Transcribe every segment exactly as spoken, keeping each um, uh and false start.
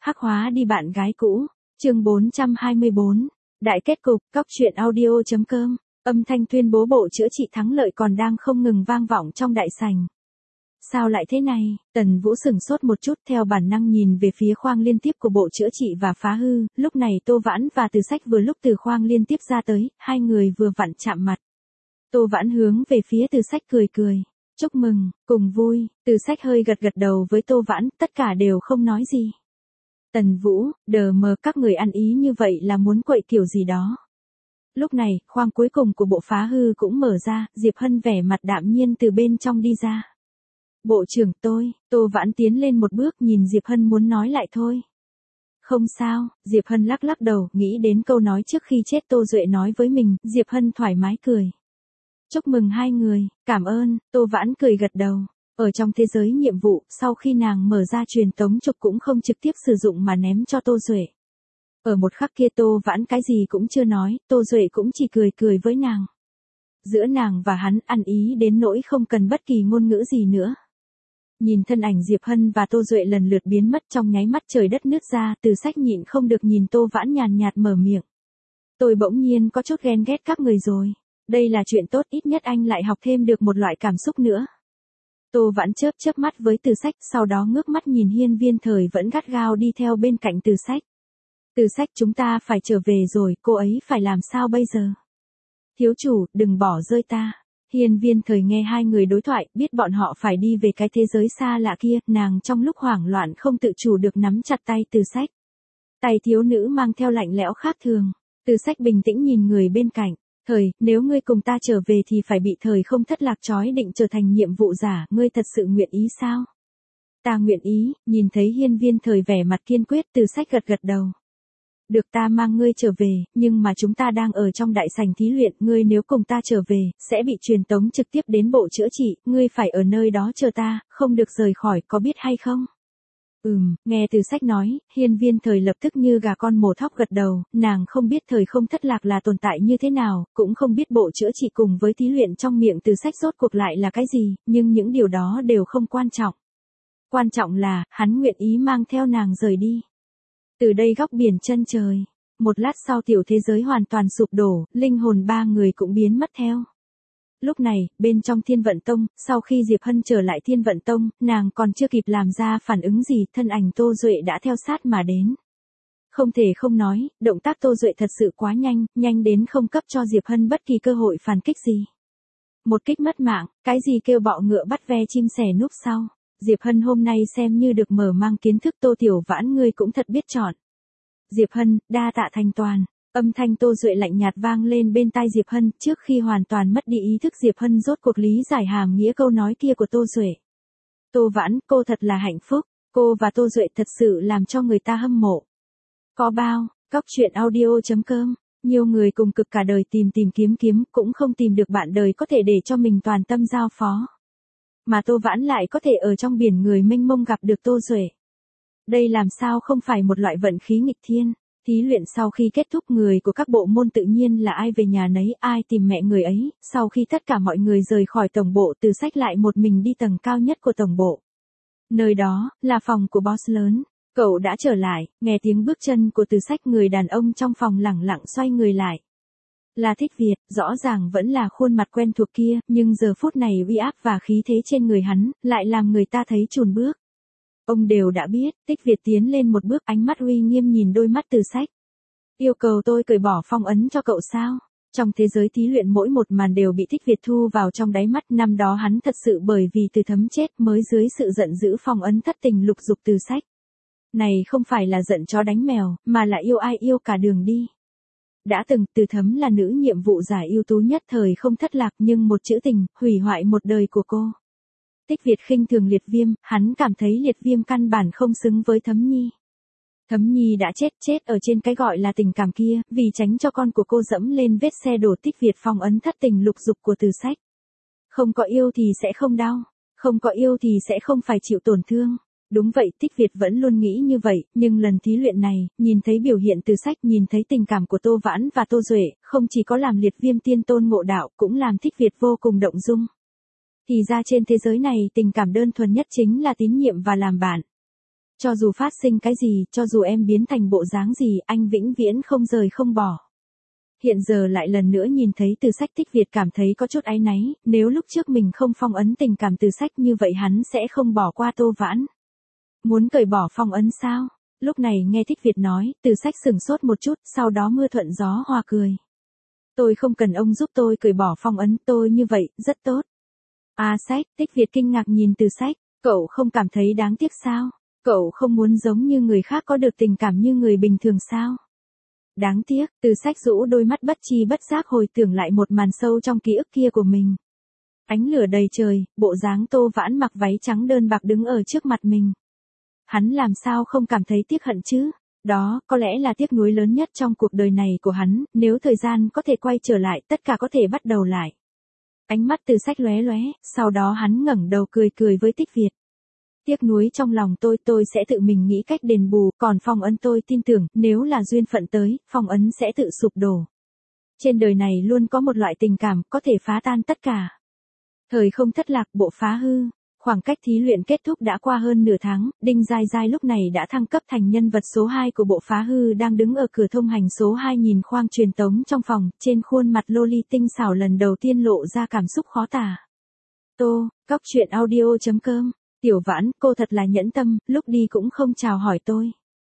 Hắc hóa đi bạn gái cũ, chương bốn trăm hai mươi bốn, đại kết cục, cóc truyện audio chấm com, âm thanh tuyên bố bộ chữa trị thắng lợi còn đang không ngừng vang vọng trong đại sảnh. Sao lại thế này? Tần Vũ sửng sốt một chút theo bản năng nhìn về phía khoang liên tiếp của bộ chữa trị và phá hư, lúc này Tô Vãn và Từ Sách vừa lúc từ khoang liên tiếp ra tới, hai người vừa vặn chạm mặt. Tô Vãn hướng về phía Từ Sách cười cười. Chúc mừng, cùng vui, Từ Sách hơi gật gật đầu với Tô Vãn, tất cả đều không nói gì. Tần Vũ, đờ mờ các người ăn ý như vậy là muốn quậy kiểu gì đó. Lúc này, khoang cuối cùng của bộ phá hư cũng mở ra, Diệp Hân vẻ mặt đạm nhiên từ bên trong đi ra. Bộ trưởng tôi, Tô Vãn tiến lên một bước nhìn Diệp Hân muốn nói lại thôi. Không sao, Diệp Hân lắc lắc đầu, nghĩ đến câu nói trước khi chết Tô Duệ nói với mình, Diệp Hân thoải mái cười. Chúc mừng hai người, cảm ơn, Tô Vãn cười gật đầu. Ở trong thế giới nhiệm vụ, sau khi nàng mở ra truyền tống trục cũng không trực tiếp sử dụng mà ném cho Tô Duệ. Ở một khắc kia Tô Vãn cái gì cũng chưa nói, Tô Duệ cũng chỉ cười cười với nàng. Giữa nàng và hắn ăn ý đến nỗi không cần bất kỳ ngôn ngữ gì nữa. Nhìn thân ảnh Diệp Hân và Tô Duệ lần lượt biến mất trong nháy mắt trời đất nứt ra, Từ Sách nhịn không được nhìn Tô Vãn nhàn nhạt mở miệng. Tôi bỗng nhiên có chút ghen ghét các người rồi. Đây là chuyện tốt, ít nhất anh lại học thêm được một loại cảm xúc nữa. Tô Vãn chớp chớp mắt với Từ Sách, sau đó ngước mắt nhìn Hiên Viên Thời vẫn gắt gao đi theo bên cạnh Từ Sách. Từ Sách, chúng ta phải trở về rồi, cô ấy phải làm sao bây giờ? Thiếu chủ, đừng bỏ rơi ta. Hiên Viên Thời nghe hai người đối thoại, biết bọn họ phải đi về cái thế giới xa lạ kia, nàng trong lúc hoảng loạn không tự chủ được nắm chặt tay Từ Sách. Tay thiếu nữ mang theo lạnh lẽo khác thường. Từ Sách bình tĩnh nhìn người bên cạnh. Thời, nếu ngươi cùng ta trở về thì phải bị Thời không thất lạc trói định trở thành nhiệm vụ giả, ngươi thật sự nguyện ý sao? Ta nguyện ý, nhìn thấy Hiên Viên Thời vẻ mặt kiên quyết, Từ Sách gật gật đầu. Được, ta mang ngươi trở về, nhưng mà chúng ta đang ở trong đại sảnh thí luyện, ngươi nếu cùng ta trở về, sẽ bị truyền tống trực tiếp đến bộ chữa trị, ngươi phải ở nơi đó chờ ta, không được rời khỏi, có biết hay không? Ừm, nghe Từ Sách nói, Hiên Viên Thời lập tức như gà con mổ thóc gật đầu, nàng không biết thời không thất lạc là tồn tại như thế nào, cũng không biết bộ chữa trị cùng với thí luyện trong miệng Từ Sách rốt cuộc lại là cái gì, nhưng những điều đó đều không quan trọng. Quan trọng là, hắn nguyện ý mang theo nàng rời đi. Từ đây góc biển chân trời, một lát sau tiểu thế giới hoàn toàn sụp đổ, linh hồn ba người cũng biến mất theo. Lúc này, bên trong Thiên Vận Tông, sau khi Diệp Hân trở lại Thiên Vận Tông, nàng còn chưa kịp làm ra phản ứng gì, thân ảnh Tô Duệ đã theo sát mà đến. Không thể không nói, động tác Tô Duệ thật sự quá nhanh, nhanh đến không cấp cho Diệp Hân bất kỳ cơ hội phản kích gì. Một kích mất mạng, cái gì kêu bọ ngựa bắt ve chim sẻ núp sau. Diệp Hân hôm nay xem như được mở mang kiến thức, Tô Tiểu Vãn ngươi cũng thật biết chọn. Diệp Hân, đa tạ thành toàn. Âm thanh Tô Duệ lạnh nhạt vang lên bên tai Diệp Hân, trước khi hoàn toàn mất đi ý thức Diệp Hân rốt cuộc lý giải hàm nghĩa câu nói kia của Tô Duệ. Tô Vãn, cô thật là hạnh phúc, cô và Tô Duệ thật sự làm cho người ta hâm mộ. Có bao, cóc truyện audio chấm com, nhiều người cùng cực cả đời tìm tìm kiếm kiếm, cũng không tìm được bạn đời có thể để cho mình toàn tâm giao phó. Mà Tô Vãn lại có thể ở trong biển người mênh mông gặp được Tô Duệ. Đây làm sao không phải một loại vận khí nghịch thiên. Thí luyện sau khi kết thúc, người của các bộ môn tự nhiên là ai về nhà nấy, ai tìm mẹ người ấy, sau khi tất cả mọi người rời khỏi tổng bộ, Từ Sách lại một mình đi tầng cao nhất của tổng bộ. Nơi đó, là phòng của boss lớn. Cậu đã trở lại, nghe tiếng bước chân của Từ Sách, người đàn ông trong phòng lẳng lặng xoay người lại. Là Thích Việt, rõ ràng vẫn là khuôn mặt quen thuộc kia, nhưng giờ phút này uy áp và khí thế trên người hắn, lại làm người ta thấy chùn bước. Ông đều đã biết, Thích Việt tiến lên một bước, ánh mắt uy nghiêm nhìn đôi mắt Từ Sách. Yêu cầu tôi cởi bỏ phong ấn cho cậu sao? Trong thế giới thí luyện mỗi một màn đều bị Thích Việt thu vào trong đáy mắt, năm đó hắn thật sự bởi vì Từ Thấm chết mới dưới sự giận dữ phong ấn thất tình lục dục Từ Sách. Này không phải là giận chó đánh mèo, mà là yêu ai yêu cả đường đi. Đã từng, Từ Thấm là nữ nhiệm vụ giả ưu tú nhất thời không thất lạc, nhưng một chữ tình, hủy hoại một đời của cô. Thích Việt khinh thường Liệt Viêm, hắn cảm thấy Liệt Viêm căn bản không xứng với Thấm Nhi. Thấm Nhi đã chết, chết ở trên cái gọi là tình cảm kia, vì tránh cho con của cô dẫm lên vết xe đổ Thích Việt phong ấn thất tình lục dục của Từ Sách. Không có yêu thì sẽ không đau, không có yêu thì sẽ không phải chịu tổn thương. Đúng vậy, Thích Việt vẫn luôn nghĩ như vậy, nhưng lần thí luyện này, nhìn thấy biểu hiện Từ Sách, nhìn thấy tình cảm của Tô Vãn và Tô Duệ, không chỉ có làm Liệt Viêm tiên tôn ngộ đạo, cũng làm Thích Việt vô cùng động dung. Thì ra trên thế giới này tình cảm đơn thuần nhất chính là tín nhiệm và làm bạn. Cho dù phát sinh cái gì, cho dù em biến thành bộ dáng gì, anh vĩnh viễn không rời không bỏ. Hiện giờ lại lần nữa nhìn thấy Từ Sách, Thích Việt cảm thấy có chút áy náy, nếu lúc trước mình không phong ấn tình cảm Từ Sách như vậy hắn sẽ không bỏ qua Tô Vãn. Muốn cởi bỏ phong ấn sao? Lúc này nghe Thích Việt nói, Từ Sách sửng sốt một chút, sau đó mưa thuận gió hòa cười. Tôi không cần ông giúp tôi cởi bỏ phong ấn, tôi như vậy, rất tốt. À Sách, Thích Việt kinh ngạc nhìn Từ Sách, cậu không cảm thấy đáng tiếc sao? Cậu không muốn giống như người khác có được tình cảm như người bình thường sao? Đáng tiếc, Từ Sách rũ đôi mắt bất chi bất giác hồi tưởng lại một màn sâu trong ký ức kia của mình. Ánh lửa đầy trời, bộ dáng Tô Vãn mặc váy trắng đơn bạc đứng ở trước mặt mình. Hắn làm sao không cảm thấy tiếc hận chứ? Đó, có lẽ là tiếc nuối lớn nhất trong cuộc đời này của hắn, nếu thời gian có thể quay trở lại, tất cả có thể bắt đầu lại. Ánh mắt Từ Sách lóe lóe, sau đó hắn ngẩng đầu cười cười với Thích Việt. Tiếc nuối trong lòng tôi, tôi sẽ tự mình nghĩ cách đền bù, còn phong ấn tôi tin tưởng, nếu là duyên phận tới, phong ấn sẽ tự sụp đổ. Trên đời này luôn có một loại tình cảm, có thể phá tan tất cả. Thời không thất lạc, bộ phá hư. Khoảng cách thí luyện kết thúc đã qua hơn nửa tháng, Đinh Giai Giai lúc này đã thăng cấp thành nhân vật số hai của bộ phá hư đang đứng ở cửa thông hành số hai nhìn khoang truyền tống trong phòng, trên khuôn mặt loli tinh xảo lần đầu tiên lộ ra cảm xúc khó tả. Tô, cóc truyện audio chấm com, Tiểu Vãn, cô thật là nhẫn tâm, lúc đi cũng không chào hỏi tôi.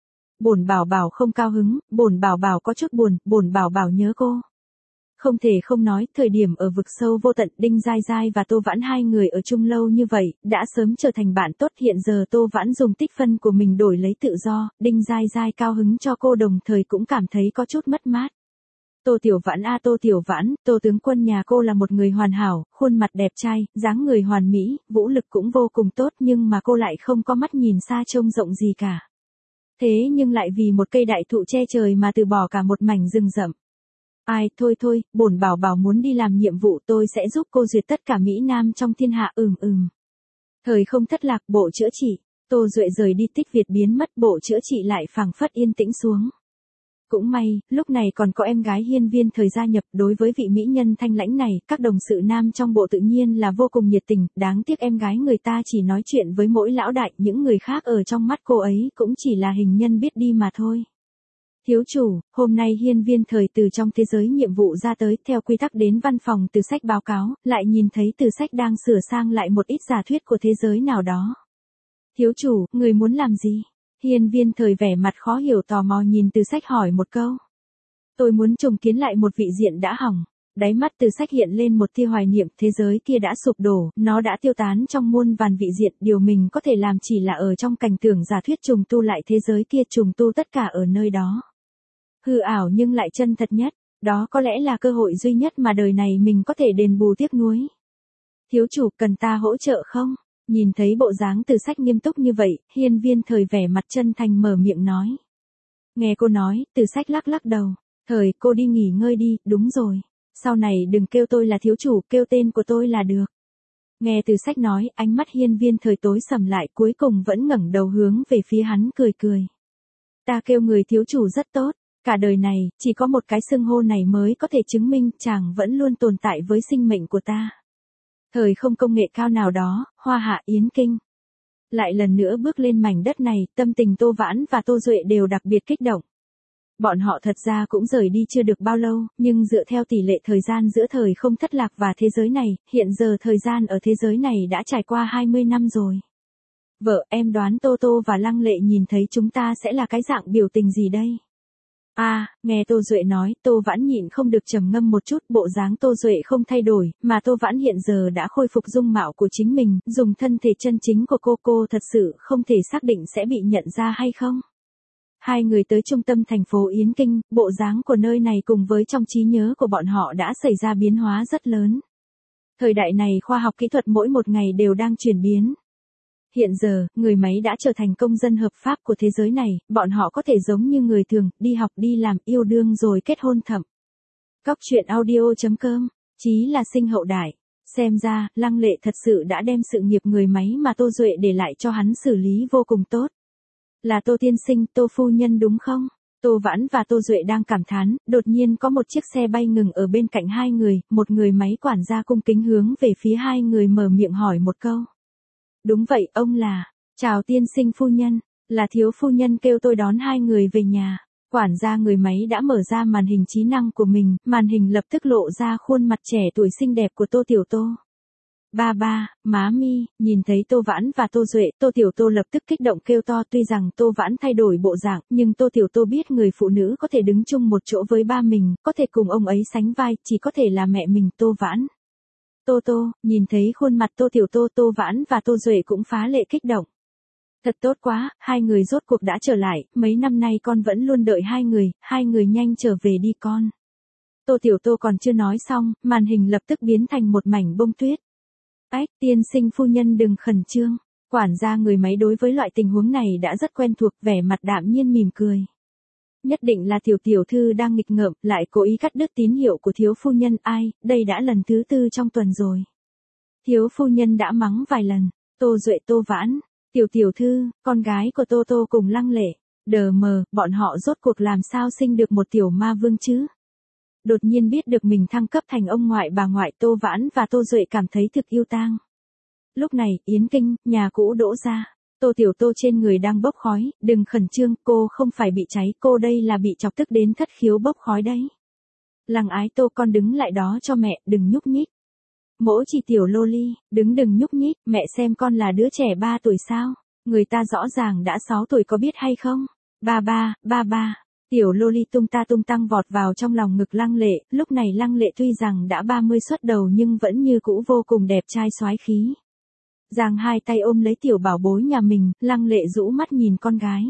Bổn bảo bảo không cao hứng, bổn bảo bảo có chút buồn, bổn bảo bảo nhớ cô. Không thể không nói, thời điểm ở vực sâu vô tận, Đinh Giai Giai và Tô Vãn hai người ở chung lâu như vậy, đã sớm trở thành bạn tốt. Hiện giờ Tô Vãn dùng tích phân của mình đổi lấy tự do, Đinh Giai Giai cao hứng cho cô đồng thời cũng cảm thấy có chút mất mát. Tô Tiểu Vãn a Tô Tiểu Vãn, Tô tướng quân nhà cô là một người hoàn hảo, khuôn mặt đẹp trai, dáng người hoàn mỹ, vũ lực cũng vô cùng tốt nhưng mà cô lại không có mắt nhìn xa trông rộng gì cả. Thế nhưng lại vì một cây đại thụ che trời mà từ bỏ cả một mảnh rừng rậm. Ai, thôi thôi, bổn bảo bảo muốn đi làm nhiệm vụ, tôi sẽ giúp cô duyệt tất cả Mỹ Nam trong thiên hạ. Ừm ừm. Thời không thất lạc, bộ chữa trị. Tô Duệ rời đi, Tích Việt biến mất, bộ chữa trị lại phảng phất yên tĩnh xuống. Cũng may, lúc này còn có em gái Hiên Viên Thời gia nhập. Đối với vị mỹ nhân thanh lãnh này, các đồng sự nam trong bộ tự nhiên là vô cùng nhiệt tình. Đáng tiếc em gái người ta chỉ nói chuyện với mỗi lão đại, những người khác ở trong mắt cô ấy cũng chỉ là hình nhân biết đi mà thôi. Thiếu chủ, hôm nay Hiên Viên Thời từ trong thế giới nhiệm vụ ra tới, theo quy tắc đến văn phòng Từ Sách báo cáo, lại nhìn thấy Từ Sách đang sửa sang lại một ít giả thuyết của thế giới nào đó. Thiếu chủ, người muốn làm gì? Hiên Viên Thời vẻ mặt khó hiểu tò mò nhìn Từ Sách hỏi một câu. Tôi muốn trùng kiến lại một vị diện đã hỏng. Đáy mắt Từ Sách hiện lên một tia hoài niệm, thế giới kia đã sụp đổ, nó đã tiêu tán trong muôn vàn vị diện, điều mình có thể làm chỉ là ở trong cảnh tưởng giả thuyết trùng tu lại thế giới kia, trùng tu tất cả ở nơi đó. Hư ảo nhưng lại chân thật nhất, đó có lẽ là cơ hội duy nhất mà đời này mình có thể đền bù tiếc nuối. Thiếu chủ, cần ta hỗ trợ không? Nhìn thấy bộ dáng Từ Sách nghiêm túc như vậy, Hiên Viên Thời vẻ mặt chân thành mở miệng nói. Nghe cô nói, Từ Sách lắc lắc đầu. Thời, cô đi nghỉ ngơi đi, đúng rồi. Sau này đừng kêu tôi là thiếu chủ, kêu tên của tôi là được. Nghe Từ Sách nói, ánh mắt Hiên Viên Thời tối sầm lại, cuối cùng vẫn ngẩng đầu hướng về phía hắn cười cười. Ta kêu người thiếu chủ rất tốt. Cả đời này, chỉ có một cái xưng hô này mới có thể chứng minh chàng vẫn luôn tồn tại với sinh mệnh của ta. Thời không công nghệ cao nào đó, Hoa Hạ Yến Kinh. Lại lần nữa bước lên mảnh đất này, tâm tình Tô Vãn và Tô Duệ đều đặc biệt kích động. Bọn họ thật ra cũng rời đi chưa được bao lâu, nhưng dựa theo tỷ lệ thời gian giữa thời không thất lạc và thế giới này, hiện giờ thời gian ở thế giới này đã trải qua hai mươi năm rồi. Vợ, em đoán Tô Tô và Lăng Lệ nhìn thấy chúng ta sẽ là cái dạng biểu tình gì đây? À, nghe Tô Duệ nói, Tô Vãn nhịn không được trầm ngâm một chút, bộ dáng Tô Duệ không thay đổi, mà Tô Vãn hiện giờ đã khôi phục dung mạo của chính mình, dùng thân thể chân chính của cô, cô thật sự không thể xác định sẽ bị nhận ra hay không. Hai người tới trung tâm thành phố Yến Kinh, bộ dáng của nơi này cùng với trong trí nhớ của bọn họ đã xảy ra biến hóa rất lớn. Thời đại này khoa học kỹ thuật mỗi một ngày đều đang chuyển biến. Hiện giờ, người máy đã trở thành công dân hợp pháp của thế giới này, bọn họ có thể giống như người thường, đi học đi làm, yêu đương rồi kết hôn thậm. Cóc truyện audio chấm com, chí là sinh hậu đại. Xem ra, Lăng Lệ thật sự đã đem sự nghiệp người máy mà Tô Duệ để lại cho hắn xử lý vô cùng tốt. Là Tô tiên sinh, Tô phu nhân đúng không? Tô Vãn và Tô Duệ đang cảm thán, đột nhiên có một chiếc xe bay ngừng ở bên cạnh hai người, một người máy quản gia cung kính hướng về phía hai người mở miệng hỏi một câu. Đúng vậy, ông là, chào tiên sinh phu nhân. Là thiếu phu nhân kêu tôi đón hai người về nhà. Quản gia người máy đã mở ra màn hình trí năng của mình, màn hình lập tức lộ ra khuôn mặt trẻ tuổi xinh đẹp của Tô Tiểu Tô. Ba ba, má mi, nhìn thấy Tô Vãn và Tô Duệ, Tô Tiểu Tô lập tức kích động kêu to. Tuy rằng Tô Vãn thay đổi bộ dạng, nhưng Tô Tiểu Tô biết người phụ nữ có thể đứng chung một chỗ với ba mình, có thể cùng ông ấy sánh vai, chỉ có thể là mẹ mình Tô Vãn. Tô Tô, nhìn thấy khuôn mặt Tô Tiểu Tô, Tô Vãn và Tô Duệ cũng phá lệ kích động. Thật tốt quá, hai người rốt cuộc đã trở lại, mấy năm nay con vẫn luôn đợi hai người, hai người nhanh trở về đi con. Tô Tiểu Tô còn chưa nói xong, màn hình lập tức biến thành một mảnh bông tuyết. Ách, tiên sinh phu nhân đừng khẩn trương. Quản gia người máy đối với loại tình huống này đã rất quen thuộc, vẻ mặt đạm nhiên mỉm cười. Nhất định là tiểu tiểu thư đang nghịch ngợm, lại cố ý cắt đứt tín hiệu của thiếu phu nhân. Ai, đây đã lần thứ tư trong tuần rồi. Thiếu phu nhân đã mắng vài lần. Tô Duệ, Tô Vãn, tiểu tiểu thư, con gái của Tô Tô cùng Lăng Lệ. Đờ mờ, bọn họ rốt cuộc làm sao sinh được một tiểu ma vương chứ? Đột nhiên biết được mình thăng cấp thành ông ngoại bà ngoại, Tô Vãn và Tô Duệ cảm thấy thực yêu tang. Lúc này, Yến Kinh, nhà cũ Đỗ gia. Tô Tiểu Tô trên người đang bốc khói, đừng khẩn trương, cô không phải bị cháy, cô đây là bị chọc tức đến thất khiếu bốc khói đấy. Lăng Ái Tô, con đứng lại đó cho mẹ, đừng nhúc nhích. Mỗ chỉ tiểu lô ly, đứng đừng nhúc nhích, mẹ xem con là đứa trẻ ba tuổi sao, người ta rõ ràng đã sáu tuổi có biết hay không? Ba ba, ba ba. Tiểu lô ly tung ta tung tăng vọt vào trong lòng ngực Lăng Lệ, lúc này Lăng Lệ tuy rằng đã ba mươi xuất đầu nhưng vẫn như cũ vô cùng đẹp trai soái khí. Giang hai tay ôm lấy tiểu bảo bối nhà mình, Lăng Lệ rũ mắt nhìn con gái.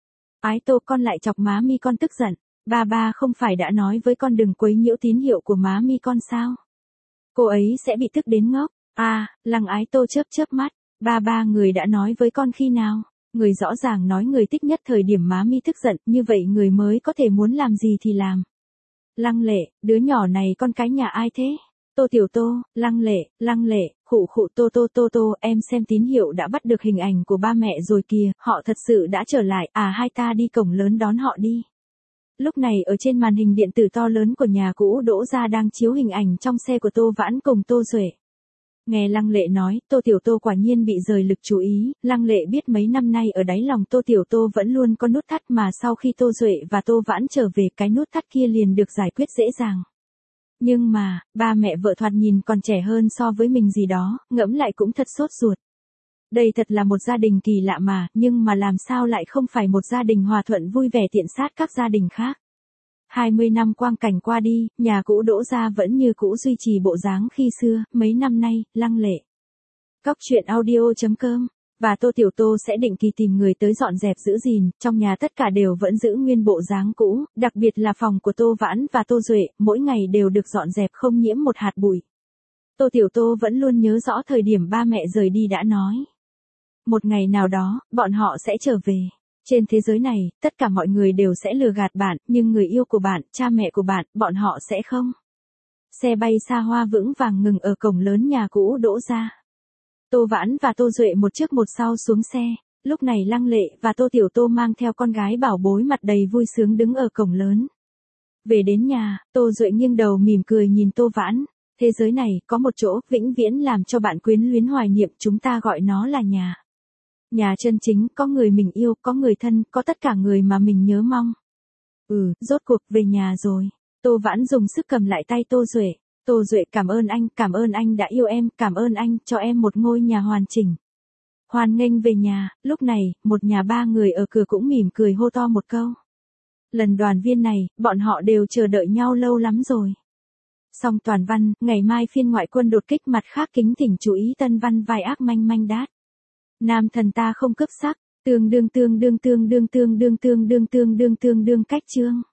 Ái Tô, con lại chọc má mi con tức giận, ba ba không phải đã nói với con đừng quấy nhiễu tín hiệu của má mi con sao? Cô ấy sẽ bị tức đến ngốc. À, Lăng Ái Tô chớp chớp mắt, ba ba người đã nói với con khi nào? Người rõ ràng nói người thích nhất thời điểm má mi tức giận, như vậy người mới có thể muốn làm gì thì làm. Lăng Lệ, đứa nhỏ này con cái nhà ai thế? Tô Tiểu Tô, Lăng Lệ, Lăng Lệ, khụ khụ Tô Tô Tô Tô, em xem tín hiệu đã bắt được hình ảnh của ba mẹ rồi kìa, họ thật sự đã trở lại, à hai ta đi cổng lớn đón họ đi. Lúc này ở trên màn hình điện tử to lớn của nhà cũ Đỗ gia đang chiếu hình ảnh trong xe của Tô Vãn cùng Tô Duệ. Nghe Lăng Lệ nói, Tô Tiểu Tô quả nhiên bị rời lực chú ý, Lăng Lệ biết mấy năm nay ở đáy lòng Tô Tiểu Tô vẫn luôn có nút thắt mà sau khi Tô Duệ và Tô Vãn trở về cái nút thắt kia liền được giải quyết dễ dàng. Nhưng mà, ba mẹ vợ thoạt nhìn còn trẻ hơn so với mình gì đó, ngẫm lại cũng thật sốt ruột. Đây thật là một gia đình kỳ lạ mà, nhưng mà làm sao lại không phải một gia đình hòa thuận vui vẻ tiện sát các gia đình khác. hai mươi năm quang cảnh qua đi, nhà cũ Đỗ gia vẫn như cũ duy trì bộ dáng khi xưa, mấy năm nay, Lăng Lệ. Cóc truyện audio chấm com và Tô Tiểu Tô sẽ định kỳ tìm người tới dọn dẹp giữ gìn, trong nhà tất cả đều vẫn giữ nguyên bộ dáng cũ, đặc biệt là phòng của Tô Vãn và Tô Duệ, mỗi ngày đều được dọn dẹp không nhiễm một hạt bụi. Tô Tiểu Tô vẫn luôn nhớ rõ thời điểm ba mẹ rời đi đã nói. Một ngày nào đó, bọn họ sẽ trở về. Trên thế giới này, tất cả mọi người đều sẽ lừa gạt bạn, nhưng người yêu của bạn, cha mẹ của bạn, bọn họ sẽ không. Xe bay xa hoa vững vàng ngừng ở cổng lớn nhà cũ Đỗ gia. Tô Vãn và Tô Duệ một trước một sau xuống xe, lúc này Lăng Lệ và Tô Tiểu Tô mang theo con gái bảo bối mặt đầy vui sướng đứng ở cổng lớn. Về đến nhà, Tô Duệ nghiêng đầu mỉm cười nhìn Tô Vãn, thế giới này có một chỗ vĩnh viễn làm cho bạn quyến luyến hoài niệm, chúng ta gọi nó là nhà. Nhà chân chính, có người mình yêu, có người thân, có tất cả người mà mình nhớ mong. Ừ, rốt cuộc về nhà rồi. Tô Vãn dùng sức cầm lại tay Tô Duệ. Tô Duệ, cảm ơn anh, cảm ơn anh đã yêu em, cảm ơn anh cho em một ngôi nhà hoàn chỉnh. Hoan nghênh về nhà, lúc này, một nhà ba người ở cửa cũng mỉm cười hô to một câu. Lần đoàn viên này, bọn họ đều chờ đợi nhau lâu lắm rồi. Xong toàn văn, ngày mai phiên ngoại quân đột kích mặt khác kính thỉnh chú ý tân văn vai ác manh manh đát. Nam thần ta không cướp sắc, tương đương tương đương tương đương tương đương tương đương tương đương tương đương cách chương.